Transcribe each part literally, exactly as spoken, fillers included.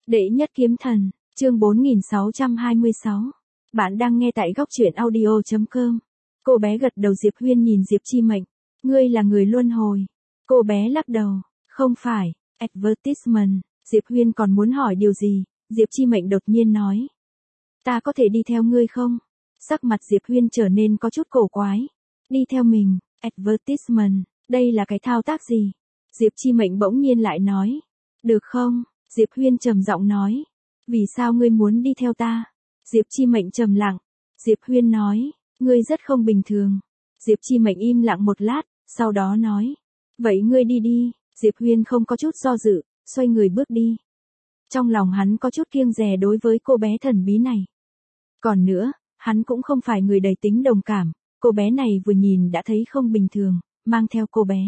Đệ nhất kiếm thần, chương bốn nghìn sáu trăm hai mươi sáu. Bạn đang nghe tại góc truyện audio chấm com. Cô bé gật đầu. Diệp Huyên nhìn Diệp Chi Mệnh. Ngươi là người luân hồi. Cô bé lắc đầu. Không phải, advertisement. Diệp Huyên còn muốn hỏi điều gì, Diệp Chi Mệnh đột nhiên nói. Ta có thể đi theo ngươi không? Sắc mặt Diệp Huyên trở nên có chút cổ quái. Đi theo mình, advertisement, đây là cái thao tác gì? Diệp Chi Mệnh bỗng nhiên lại nói. Được không? Diệp Huyên trầm giọng nói. Vì sao ngươi muốn đi theo ta? Diệp Chi Mệnh trầm lặng. Diệp Huyên nói. Ngươi rất không bình thường. Diệp Chi Mệnh im lặng một lát, sau đó nói. Vậy ngươi đi đi. Diệp Huyên không có chút do dự, xoay người bước đi. Trong lòng hắn có chút kiêng dè đối với cô bé thần bí này. Còn nữa, hắn cũng không phải người đầy tính đồng cảm, cô bé này vừa nhìn đã thấy không bình thường, mang theo cô bé.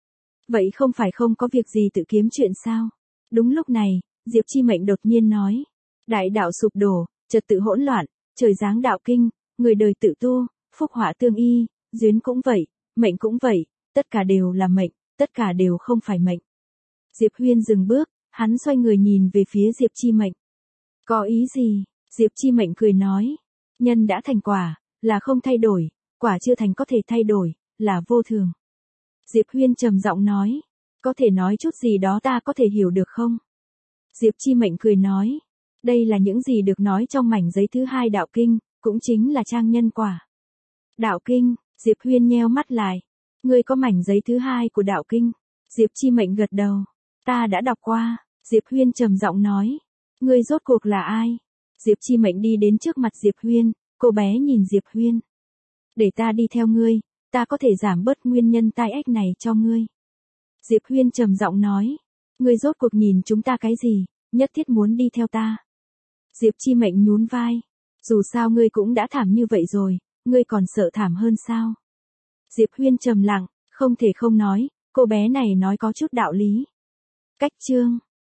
Vậy không phải không có việc gì tự kiếm chuyện sao? Đúng lúc này, Diệp Chi Mệnh đột nhiên nói. Đại đạo sụp đổ, trật tự hỗn loạn, trời giáng đạo kinh, người đời tự tu, phúc họa tương y, duyên cũng vậy, mệnh cũng vậy, tất cả đều là mệnh, tất cả đều không phải mệnh. Diệp Huyên dừng bước, hắn xoay người nhìn về phía Diệp Chi Mệnh. Có ý gì? Diệp Chi Mệnh cười nói. Nhân đã thành quả, là không thay đổi, quả chưa thành có thể thay đổi, là vô thường. Diệp Huyên trầm giọng nói. Có thể nói chút gì đó ta có thể hiểu được không? Diệp Chi Mệnh cười nói. Đây là những gì được nói trong mảnh giấy thứ hai đạo kinh, cũng chính là trang nhân quả. Đạo kinh, Diệp Huyên nheo mắt lại. Ngươi có mảnh giấy thứ hai của đạo kinh? Diệp Chi Mệnh gật đầu. Ta đã đọc qua. Diệp Huyên trầm giọng nói. Ngươi rốt cuộc là ai? Diệp Chi Mệnh đi đến trước mặt Diệp Huyên, cô bé nhìn Diệp Huyên. Để ta đi theo ngươi, ta có thể giảm bớt nguyên nhân tai ách này cho ngươi. Diệp Huyên trầm giọng nói. Ngươi rốt cuộc nhìn chúng ta cái gì, nhất thiết muốn đi theo ta? Diệp Chi Mệnh nhún vai. Dù sao ngươi cũng đã thảm như vậy rồi, ngươi còn sợ thảm hơn sao? Diệp Huyên trầm lặng, không thể không nói, cô bé này nói có chút đạo lý. Cách chương,